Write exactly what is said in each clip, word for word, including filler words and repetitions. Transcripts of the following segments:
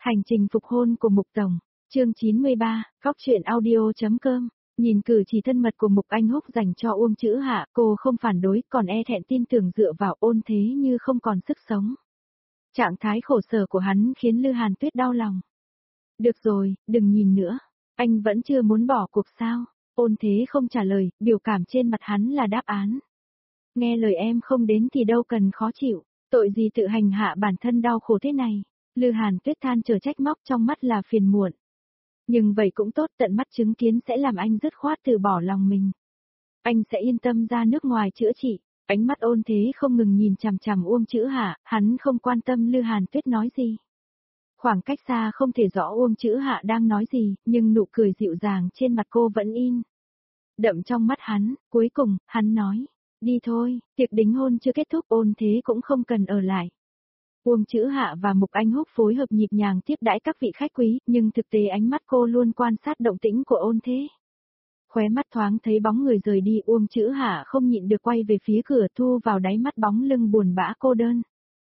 Hành trình phục hôn của Mục Tổng, chương chín mươi ba, góc truyện audio.com. Nhìn cử chỉ thân mật của Mục Anh Húc dành cho Uông Chữ Hạ, cô không phản đối, còn e thẹn tin tưởng dựa vào Ôn Thế Như không còn sức sống. Trạng thái khổ sở của hắn khiến Lư Hàn Tuyết đau lòng. Được rồi, đừng nhìn nữa. Anh vẫn chưa muốn bỏ cuộc sao? Ôn Thế không trả lời, biểu cảm trên mặt hắn là đáp án. Nghe lời em không đến thì đâu cần khó chịu, tội gì tự hành hạ bản thân đau khổ thế này. Lư Hàn Tuyết than trở trách móc, trong mắt là phiền muộn. Nhưng vậy cũng tốt, tận mắt chứng kiến sẽ làm anh dứt khoát từ bỏ lòng mình. Anh sẽ yên tâm ra nước ngoài chữa trị. Ánh mắt Ôn Thế không ngừng nhìn chằm chằm Uông Chữ Hạ, hắn không quan tâm Lư Hàn Tuyết nói gì. Khoảng cách xa không thể rõ Uông Chữ Hạ đang nói gì, nhưng nụ cười dịu dàng trên mặt cô vẫn in đậm trong mắt hắn. Cuối cùng, hắn nói, đi thôi, tiệc đính hôn chưa kết thúc, Ôn Thế cũng không cần ở lại. Uông Chữ Hạ và Mục Anh Húc phối hợp nhịp nhàng tiếp đãi các vị khách quý, nhưng thực tế ánh mắt cô luôn quan sát động tĩnh của Ôn Thế. Khóe mắt thoáng thấy bóng người rời đi, Uông Chữ Hạ không nhịn được quay về phía cửa, thu vào đáy mắt bóng lưng buồn bã cô đơn.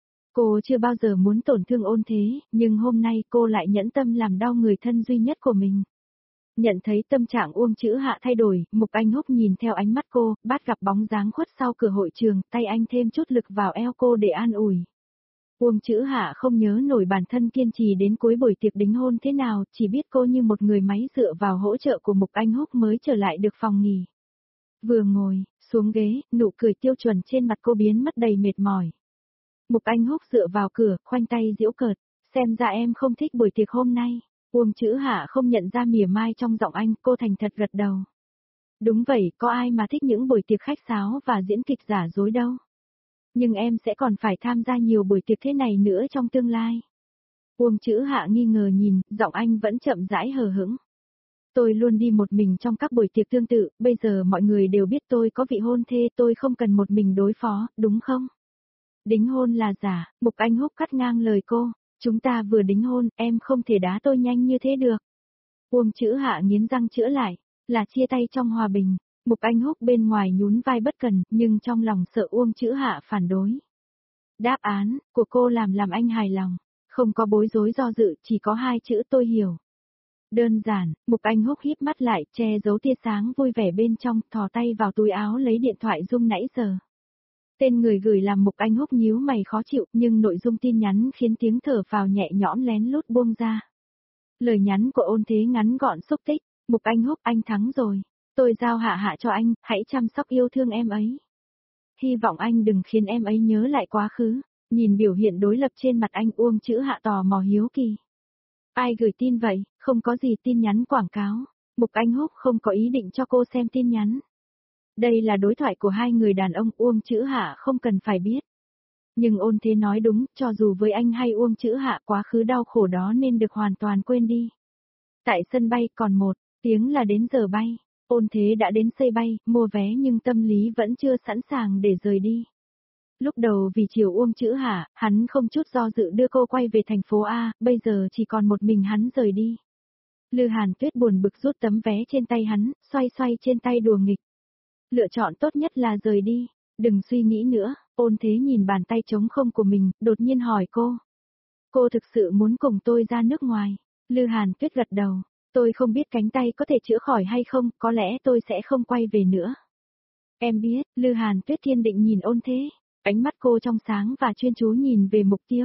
Cô chưa bao giờ muốn tổn thương Ôn Thế, nhưng hôm nay cô lại nhẫn tâm làm đau người thân duy nhất của mình. Nhận thấy tâm trạng Uông Chữ Hạ thay đổi, Mục Anh Húc nhìn theo ánh mắt cô, bắt gặp bóng dáng khuất sau cửa hội trường, tay anh thêm chút lực vào eo cô để an ủi. Uông Chữ Hạ không nhớ nổi bản thân kiên trì đến cuối buổi tiệc đính hôn thế nào, chỉ biết cô như một người máy dựa vào hỗ trợ của Mục Anh Húc mới trở lại được phòng nghỉ. Vừa ngồi xuống ghế, nụ cười tiêu chuẩn trên mặt cô biến mất đầy mệt mỏi. Mục Anh Húc dựa vào cửa, khoanh tay giễu cợt, xem ra em không thích buổi tiệc hôm nay. Uông Chữ Hạ không nhận ra mỉa mai trong giọng anh, cô thành thật gật đầu. Đúng vậy, có ai mà thích những buổi tiệc khách sáo và diễn kịch giả dối đâu. Nhưng em sẽ còn phải tham gia nhiều buổi tiệc thế này nữa trong tương lai. Uông Chữ Hạ nghi ngờ nhìn, giọng anh vẫn chậm rãi hờ hững. Tôi luôn đi một mình trong các buổi tiệc tương tự, bây giờ mọi người đều biết tôi có vị hôn thê, tôi không cần một mình đối phó, đúng không? Đính hôn là giả, Mục Anh Húc cắt ngang lời cô. Chúng ta vừa đính hôn, em không thể đá tôi nhanh như thế được. Uông Chữ Hạ nghiến răng chữa lại, là chia tay trong hòa bình. Mục Anh Húc bên ngoài nhún vai bất cần, nhưng trong lòng sợ Uông Chữ Hạ phản đối. Đáp án của cô làm làm anh hài lòng, không có bối rối do dự, chỉ có hai chữ tôi hiểu. Đơn giản, Mục Anh Húc híp mắt lại, che giấu tia sáng vui vẻ bên trong, thò tay vào túi áo lấy điện thoại rung nãy giờ. Tên người gửi làm Mục Anh Húc nhíu mày khó chịu, nhưng nội dung tin nhắn khiến tiếng thở phào nhẹ nhõm lén lút buông ra. Lời nhắn của Ôn Thế ngắn gọn xúc tích, Mục Anh Húc, anh thắng rồi. Tôi giao Hạ Hạ cho anh, hãy chăm sóc yêu thương em ấy. Hy vọng anh đừng khiến em ấy nhớ lại quá khứ. Nhìn biểu hiện đối lập trên mặt anh, Uông Chữ Hạ tò mò hiếu kỳ. Ai gửi tin vậy? Không có gì, tin nhắn quảng cáo. Mục Anh Húc không có ý định cho cô xem tin nhắn. Đây là đối thoại của hai người đàn ông, Uông Chữ Hạ không cần phải biết. Nhưng Ôn Thế nói đúng, cho dù với anh hay Uông Chữ Hạ, quá khứ đau khổ đó nên được hoàn toàn quên đi. Tại sân bay còn một tiếng là đến giờ bay. Ôn Thế đã đến sân bay, mua vé nhưng tâm lý vẫn chưa sẵn sàng để rời đi. Lúc đầu vì chiều Uông Chữ Hạ, hắn không chút do dự đưa cô quay về thành phố A, bây giờ chỉ còn một mình hắn rời đi. Lư Hàn Tuyết buồn bực rút tấm vé trên tay hắn, xoay xoay trên tay đùa nghịch. Lựa chọn tốt nhất là rời đi, đừng suy nghĩ nữa. Ôn Thế nhìn bàn tay trống không của mình, đột nhiên hỏi cô. Cô thực sự muốn cùng tôi ra nước ngoài? Lư Hàn Tuyết gật đầu. Tôi không biết cánh tay có thể chữa khỏi hay không, có lẽ tôi sẽ không quay về nữa. Em biết, Lư Hàn Tuyết kiên định nhìn Ôn Thế, ánh mắt cô trong sáng và chuyên chú nhìn về mục tiêu.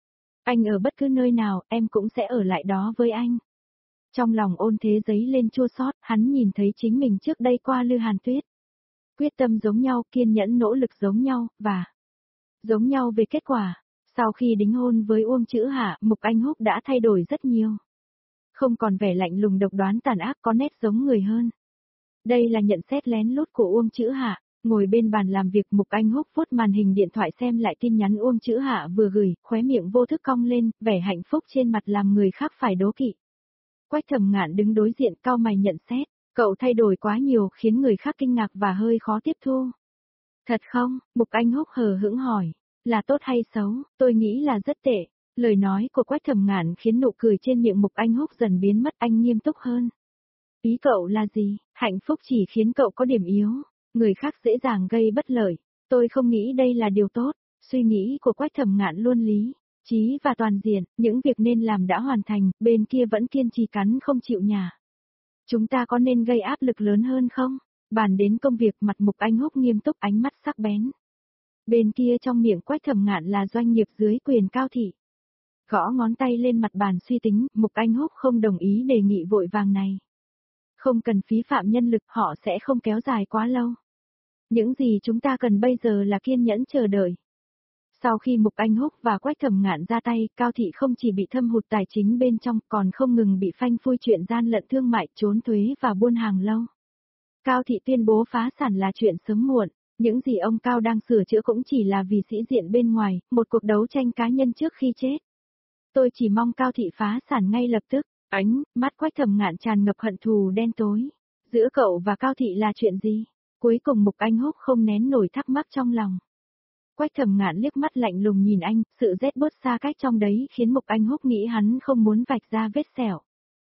Anh ở bất cứ nơi nào, em cũng sẽ ở lại đó với anh. Trong lòng Ôn Thế dấy lên chua xót, hắn nhìn thấy chính mình trước đây qua Lư Hàn Tuyết. Quyết tâm giống nhau, kiên nhẫn nỗ lực giống nhau, và giống nhau về kết quả. Sau khi đính hôn với Uông Chữ Hạ, Mục Anh Húc đã thay đổi rất nhiều. Không còn vẻ lạnh lùng độc đoán tàn ác, có nét giống người hơn. Đây là nhận xét lén lút của Uông Chữ Hạ. Ngồi bên bàn làm việc, Mục Anh Húc vuốt màn hình điện thoại xem lại tin nhắn Uông Chữ Hạ vừa gửi, khóe miệng vô thức cong lên, vẻ hạnh phúc trên mặt làm người khác phải đố kỵ. Quách Thẩm Ngạn đứng đối diện cau mày nhận xét, cậu thay đổi quá nhiều khiến người khác kinh ngạc và hơi khó tiếp thu. Thật không? Mục Anh Húc hờ hững hỏi, là tốt hay xấu? Tôi nghĩ là rất tệ. Lời nói của Quách Thẩm Ngạn khiến nụ cười trên miệng Mục Anh Húc dần biến mất, anh nghiêm túc hơn. Ý cậu là gì? Hạnh phúc chỉ khiến cậu có điểm yếu, người khác dễ dàng gây bất lợi. Tôi không nghĩ đây là điều tốt. Suy nghĩ của Quách Thẩm Ngạn luôn lý. Chí và toàn diện, những việc nên làm đã hoàn thành, bên kia vẫn kiên trì cắn không chịu nhả. Chúng ta có nên gây áp lực lớn hơn không? Bàn đến công việc, mặt Mục Anh Húc nghiêm túc, ánh mắt sắc bén. Bên kia trong miệng Quách Thẩm Ngạn là doanh nghiệp dưới quyền Cao Thị. Gõ ngón tay lên mặt bàn suy tính, Mục Anh Húc không đồng ý đề nghị vội vàng này. Không cần phí phạm nhân lực, họ sẽ không kéo dài quá lâu. Những gì chúng ta cần bây giờ là kiên nhẫn chờ đợi. Sau khi Mục Anh Húc và Quách Thẩm Ngạn ra tay, Cao Thị không chỉ bị thâm hụt tài chính bên trong, còn không ngừng bị phanh phui chuyện gian lận thương mại, trốn thuế và buôn hàng lâu. Cao Thị tuyên bố phá sản là chuyện sớm muộn, những gì ông Cao đang sửa chữa cũng chỉ là vì sĩ diện bên ngoài, một cuộc đấu tranh cá nhân trước khi chết. Tôi chỉ mong Cao Thị phá sản ngay lập tức. Ánh mắt Quách Thẩm Ngạn tràn ngập hận thù đen tối. Giữa cậu và Cao Thị là chuyện gì? Cuối cùng Mục Anh Húc không nén nổi thắc mắc trong lòng. Quách Thẩm Ngạn liếc mắt lạnh lùng nhìn anh, sự rét bớt xa cách trong đấy khiến Mục Anh Húc nghĩ hắn không muốn vạch ra vết sẹo.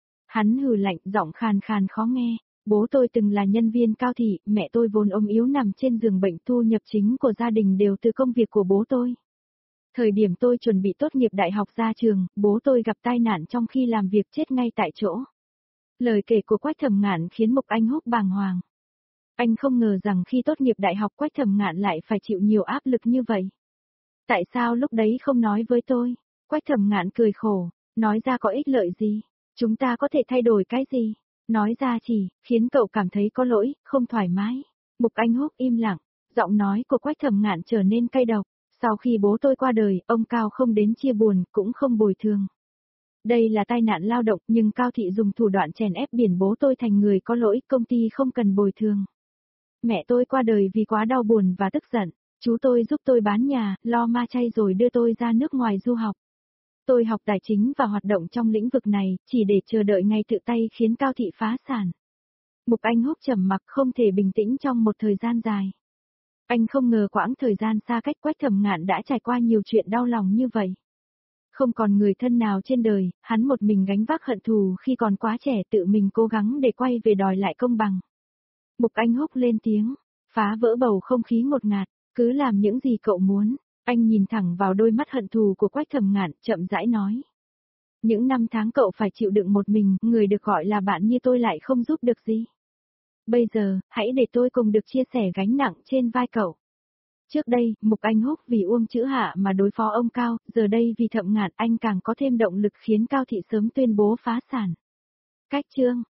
Hắn hừ lạnh, giọng khàn khàn khó nghe. Bố tôi từng là nhân viên Cao Thị, mẹ tôi vốn ốm yếu nằm trên giường bệnh, thu nhập chính của gia đình đều từ công việc của bố tôi. Thời điểm tôi chuẩn bị tốt nghiệp đại học ra trường, bố tôi gặp tai nạn trong khi làm việc, chết ngay tại chỗ. Lời kể của Quách Thẩm Ngạn khiến Mục Anh Húc bàng hoàng. Anh không ngờ rằng khi tốt nghiệp đại học Quách Thẩm Ngạn lại phải chịu nhiều áp lực như vậy. Tại sao lúc đấy không nói với tôi? Quách Thẩm Ngạn cười khổ, nói ra có ích lợi gì? Chúng ta có thể thay đổi cái gì? Nói ra chỉ khiến cậu cảm thấy có lỗi, không thoải mái. Mục Anh Húc im lặng, giọng nói của Quách Thẩm Ngạn trở nên cay độc. Sau khi bố tôi qua đời, ông Cao không đến chia buồn, cũng không bồi thường. Đây là tai nạn lao động, nhưng Cao Thị dùng thủ đoạn chèn ép biển bố tôi thành người có lỗi, công ty không cần bồi thường. Mẹ tôi qua đời vì quá đau buồn và tức giận, chú tôi giúp tôi bán nhà, lo ma chay rồi đưa tôi ra nước ngoài du học. Tôi học tài chính và hoạt động trong lĩnh vực này, chỉ để chờ đợi ngày tự tay khiến Cao Thị phá sản. Mục Anh Húc trầm mặc, không thể bình tĩnh trong một thời gian dài. Anh không ngờ quãng thời gian xa cách Quách Thẩm Ngạn đã trải qua nhiều chuyện đau lòng như vậy. Không còn người thân nào trên đời, hắn một mình gánh vác hận thù khi còn quá trẻ, tự mình cố gắng để quay về đòi lại công bằng. Mục Anh Húc lên tiếng, phá vỡ bầu không khí ngột ngạt, cứ làm những gì cậu muốn. Anh nhìn thẳng vào đôi mắt hận thù của Quách Thẩm Ngạn, chậm rãi nói. Những năm tháng cậu phải chịu đựng một mình, người được gọi là bạn như tôi lại không giúp được gì. Bây giờ, hãy để tôi cùng được chia sẻ gánh nặng trên vai cậu. Trước đây, Mục Anh Húc vì Uông Chữ Hạ mà đối phó ông Cao, giờ đây vì Thẩm Ngạn anh càng có thêm động lực khiến Cao Thị sớm tuyên bố phá sản. Cách chương